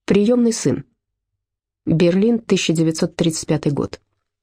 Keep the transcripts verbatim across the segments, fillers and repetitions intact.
Приемный сын. Берлин, тысяча девятьсот тридцать пятый год.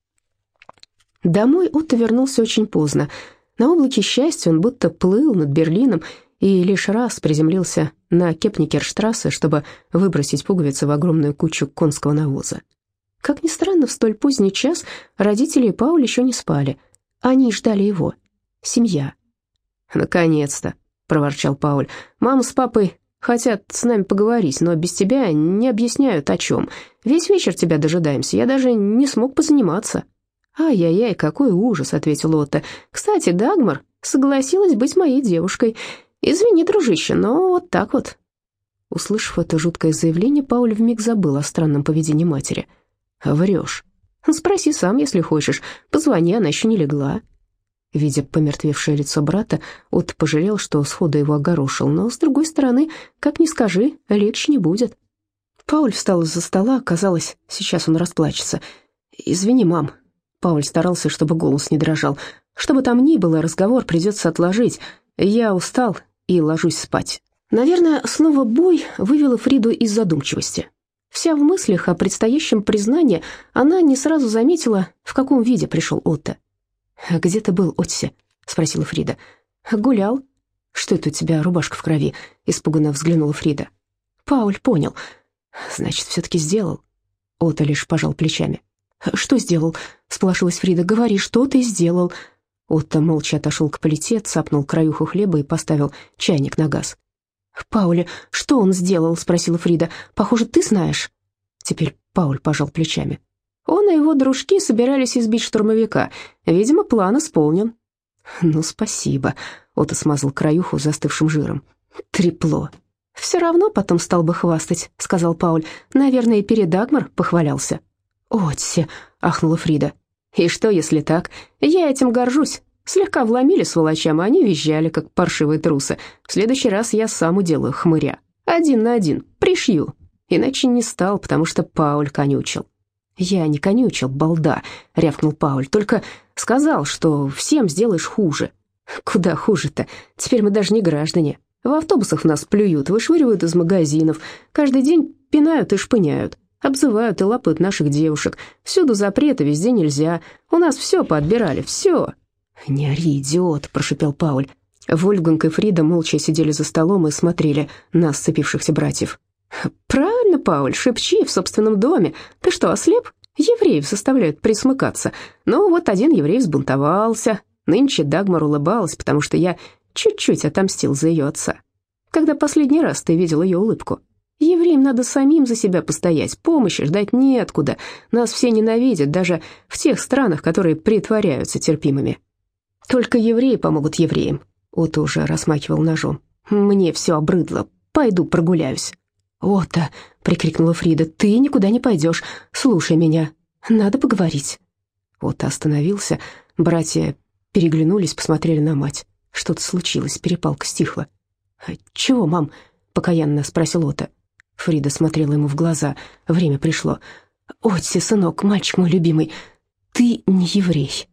Домой Отто вернулся очень поздно. На облаке счастья он будто плыл над Берлином и лишь раз приземлился на Кепникерштрассе, чтобы выбросить пуговицы в огромную кучу конского навоза. Как ни странно, в столь поздний час родители и Пауль еще не спали. Они ждали его. Семья. «Наконец-то», — проворчал Пауль. «Мама с папой хотят с нами поговорить, но без тебя не объясняют, о чем. Весь вечер тебя дожидаемся, я даже не смог позаниматься». «Ай-яй-яй, какой ужас», — ответил Отто. «Кстати, Дагмар согласилась быть моей девушкой. Извини, дружище, но вот так вот». Услышав это жуткое заявление, Пауль вмиг забыл о странном поведении матери. «Врешь. Спроси сам, если хочешь. Позвони, она еще не легла». Видя помертвевшее лицо брата, Отто пожалел, что сходу его огорошил, но, с другой стороны, как ни скажи, легче не будет. Пауль встал из-за стола, казалось, сейчас он расплачется. «Извини, мам». Пауль старался, чтобы голос не дрожал. «Что бы там ни было, разговор придется отложить. Я устал и ложусь спать». Наверное, слово «бой» вывело Фриду из задумчивости. Вся в мыслях о предстоящем признании, она не сразу заметила, в каком виде пришел Отто. «Где ты был, Отси?» — спросила Фрида. «Гулял». «Что это у тебя, рубашка в крови?» — испуганно взглянула Фрида. Пауль понял. «Значит, все-таки сделал». Отто лишь пожал плечами. «Что сделал?» — сполошилась Фрида. «Говори, что ты сделал?» Отто молча отошел к плите, цапнул краюху хлеба и поставил чайник на газ. «Пауля, что он сделал?» — спросила Фрида. «Похоже, ты знаешь». Теперь Пауль пожал плечами. Он и его дружки собирались избить штурмовика. Видимо, план исполнен. «Ну, спасибо», — Отто смазал краюху застывшим жиром. «Трепло». «Все равно потом стал бы хвастать», — сказал Пауль. «Наверное, и перед Дагмар похвалялся». «Отси», — ахнула Фрида. «И что, если так? Я этим горжусь. Слегка вломили сволочам, а они визжали, как паршивые трусы. В следующий раз я сам уделаю хмыря. Один на один, пришью». Иначе не стал, потому что Пауль конючил. «Я не конючил, балда», — рявкнул Пауль. «Только сказал, что всем сделаешь хуже». «Куда хуже-то? Теперь мы даже не граждане. В автобусах нас плюют, вышвыривают из магазинов. Каждый день пинают и шпыняют. Обзывают и лапают наших девушек. Всюду запреты, везде нельзя. У нас все поотбирали, все». «Не ори, идиот», — прошипел Пауль. Вольфганг и Фрида молча сидели за столом и смотрели на сцепившихся братьев. «Правильно, Пауль, шепчи в собственном доме. Ты что, ослеп? Евреев заставляют присмыкаться. Ну, вот один еврей взбунтовался. Нынче Дагмар улыбалась, потому что я чуть-чуть отомстил за ее отца. Когда последний раз ты видел ее улыбку? Евреям надо самим за себя постоять, помощи ждать неоткуда. Нас все ненавидят, даже в тех странах, которые притворяются терпимыми. Только евреи помогут евреям». Отто уже размахивал ножом. «Мне все обрыдло. Пойду прогуляюсь». «Отто!» — прикрикнула Фрида. «Ты никуда не пойдешь. Слушай меня. Надо поговорить». Отто остановился. Братья переглянулись, посмотрели на мать. Что-то случилось, перепалка стихла. «Чего, мам?» — покаянно спросил Отто. Фрида смотрела ему в глаза. Время пришло. «Отси, сынок, мальчик мой любимый, ты не еврей».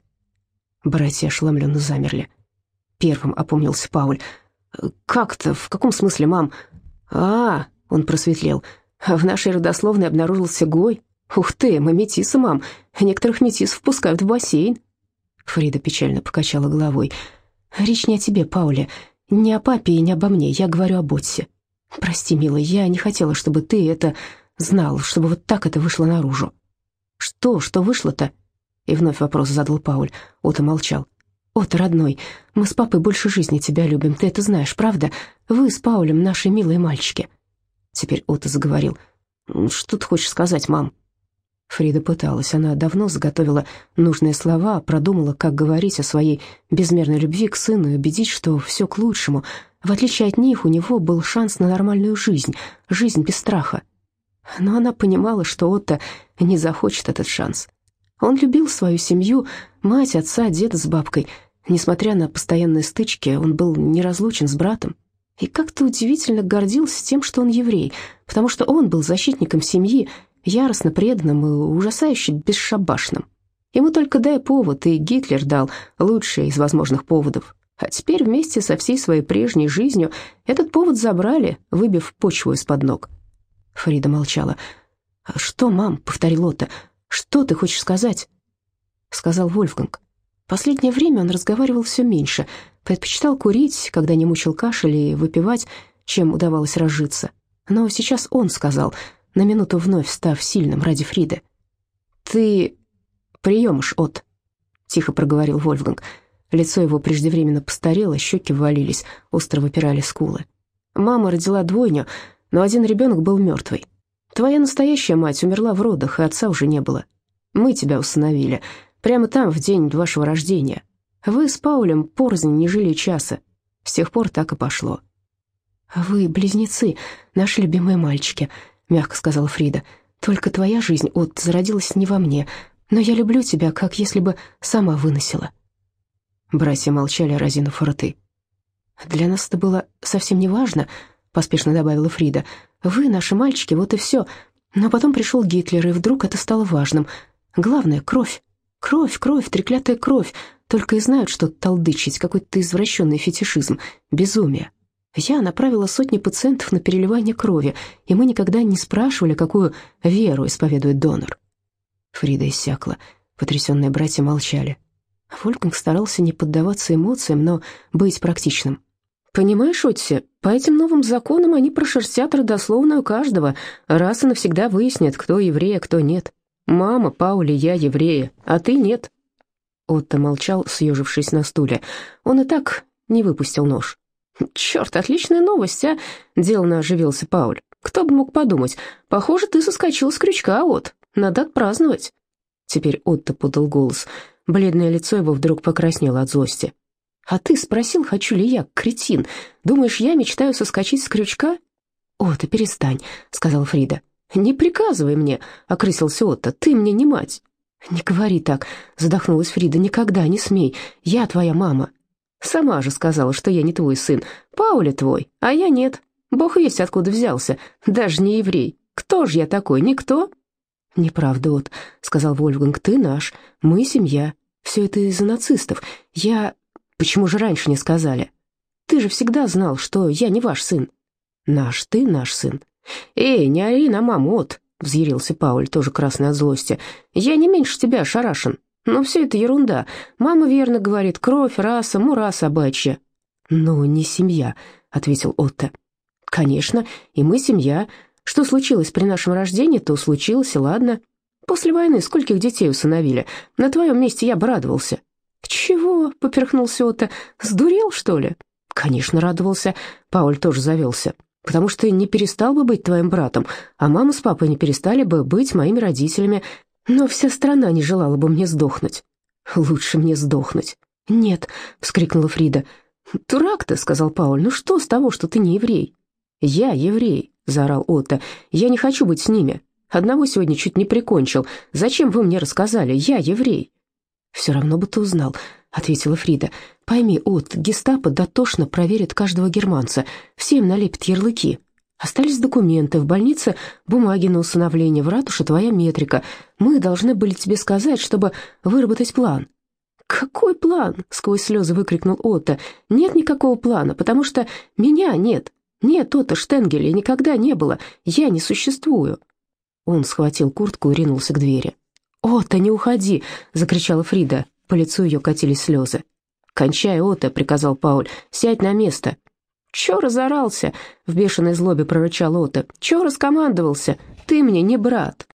Братья ошеломленно замерли. Первым опомнился Пауль. «Как-то? В каком смысле, мам?» «А, — он просветлел, — в нашей родословной обнаружился гой. Ух ты, мы метисы, мам. Некоторых метисов впускают в бассейн». Фрида печально покачала головой. «Речь не о тебе, Пауле, не о папе и не обо мне, я говорю об Отсе. Прости, милый, я не хотела, чтобы ты это знал, чтобы вот так это вышло наружу». «Что, что вышло-то?» И вновь вопрос задал Пауль. Отто молчал. «Отто, родной, мы с папой больше жизни тебя любим, ты это знаешь, правда? Вы с Паулем наши милые мальчики». Теперь Отто заговорил. «Что ты хочешь сказать, мам?» Фрида пыталась. Она давно заготовила нужные слова, продумала, как говорить о своей безмерной любви к сыну и убедить, что все к лучшему. В отличие от них, у него был шанс на нормальную жизнь, жизнь без страха. Но она понимала, что Отто не захочет этот шанс. Он любил свою семью, мать, отца, деда с бабкой. Несмотря на постоянные стычки, он был неразлучен с братом. И как-то удивительно гордился тем, что он еврей, потому что он был защитником семьи, яростно преданным и ужасающе бесшабашным. Ему только дай повод, и Гитлер дал лучший из возможных поводов. А теперь вместе со всей своей прежней жизнью этот повод забрали, выбив почву из-под ног. Фрида молчала. «Что, мам?» — повторил Отто. «Что ты хочешь сказать?» Сказал Вольфганг. Последнее время он разговаривал все меньше, предпочитал курить, когда не мучил кашель, и выпивать, чем удавалось разжиться. Но сейчас он сказал, на минуту вновь став сильным ради Фриды. «Ты приемыш, От», — тихо проговорил Вольфганг. Лицо его преждевременно постарело, щеки ввалились, остро выпирали скулы. «Мама родила двойню, но один ребенок был мертвый. Твоя настоящая мать умерла в родах, и отца уже не было. Мы тебя усыновили, прямо там, в день вашего рождения. Вы с Паулем порознь не жили часа. С тех пор так и пошло». «Вы близнецы, наши любимые мальчики», — мягко сказала Фрида. «Только твоя жизнь, От, зародилась не во мне, но я люблю тебя, как если бы сама выносила». Братья молчали, разинув рты. «Для нас это было совсем не важно», — поспешно добавила Фрида. «Вы, наши мальчики, вот и все. Но потом пришел Гитлер, и вдруг это стало важным. Главное — кровь. Кровь, кровь, треклятая кровь. Только и знают, что толдычить, какой-то извращенный фетишизм, безумие. Я направила сотни пациентов на переливание крови, и мы никогда не спрашивали, какую веру исповедует донор». Фрида иссякла. Потрясенные братья молчали. Вольфганг старался не поддаваться эмоциям, но быть практичным. «Понимаешь, Отси, по этим новым законам они прошерстят родословную каждого, раз и навсегда выяснят, кто еврей, а кто нет. Мама, Паули, я еврея, а ты нет». Отто молчал, съежившись на стуле. Он и так не выпустил нож. «Черт, отличная новость, а?» — деланно оживился Пауль. «Кто бы мог подумать? Похоже, ты соскочил с крючка, От. Надо отпраздновать». Теперь Отто подал голос. Бледное лицо его вдруг покраснело от злости. «А ты спросил, хочу ли я, кретин? Думаешь, я мечтаю соскочить с крючка?» «Отто, перестань», — сказала Фрида. «Не приказывай мне», — окрысился Отто, — «ты мне не мать». «Не говори так», — задохнулась Фрида, — «никогда не смей, я твоя мама». «Сама же сказала, что я не твой сын, Пауля твой, а я нет. Бог весть откуда взялся, даже не еврей. Кто же я такой, никто?» «Неправда, От», — сказал Вольфганг, — «ты наш, мы семья. Все это из-за нацистов. Я... Почему же раньше не сказали? Ты же всегда знал, что я не ваш сын». «Наш, ты наш сын». «Эй, не ори на маму, От», — взъярился Пауль, тоже красный от злости. «Я не меньше тебя ошарашен. Но все это ерунда. Мама верно говорит, кровь, раса, мура собачья». «Ну, не семья», — ответил Отто. «Конечно, и мы семья. Что случилось при нашем рождении, то случилось, и ладно. После войны скольких детей усыновили? На твоем месте я бы радовался». «Чего?» — поперхнулся Отто. «Сдурел, что ли?» «Конечно, радовался». Пауль тоже завелся. «Потому что не перестал бы быть твоим братом, а мама с папой не перестали бы быть моими родителями. Но вся страна не желала бы мне сдохнуть». «Лучше мне сдохнуть». «Нет», — вскрикнула Фрида. «Дурак ты», — сказал Пауль, — «ну что с того, что ты не еврей?» «Я еврей», — заорал Отто. «Я не хочу быть с ними. Одного сегодня чуть не прикончил. Зачем вы мне рассказали? Я еврей». «Все равно бы ты узнал», — ответила Фрида. «Пойми, От, гестапо дотошно проверит каждого германца. Всем налепит ярлыки. Остались документы, в больнице бумаги на усыновление, в ратуше твоя метрика. Мы должны были тебе сказать, чтобы выработать план». «Какой план?» — сквозь слезы выкрикнул Отто. «Нет никакого плана, потому что меня нет. Нет, Отто Штенгеля никогда не было. Я не существую». Он схватил куртку и ринулся к двери. «Отто, не уходи!» — закричала Фрида. По лицу ее катились слезы. «Кончай, Отто!» — приказал Пауль. «Сядь на место!» «Чё разорался?» — в бешеной злобе прорычал Отто. «Чё раскомандовался? Ты мне не брат!»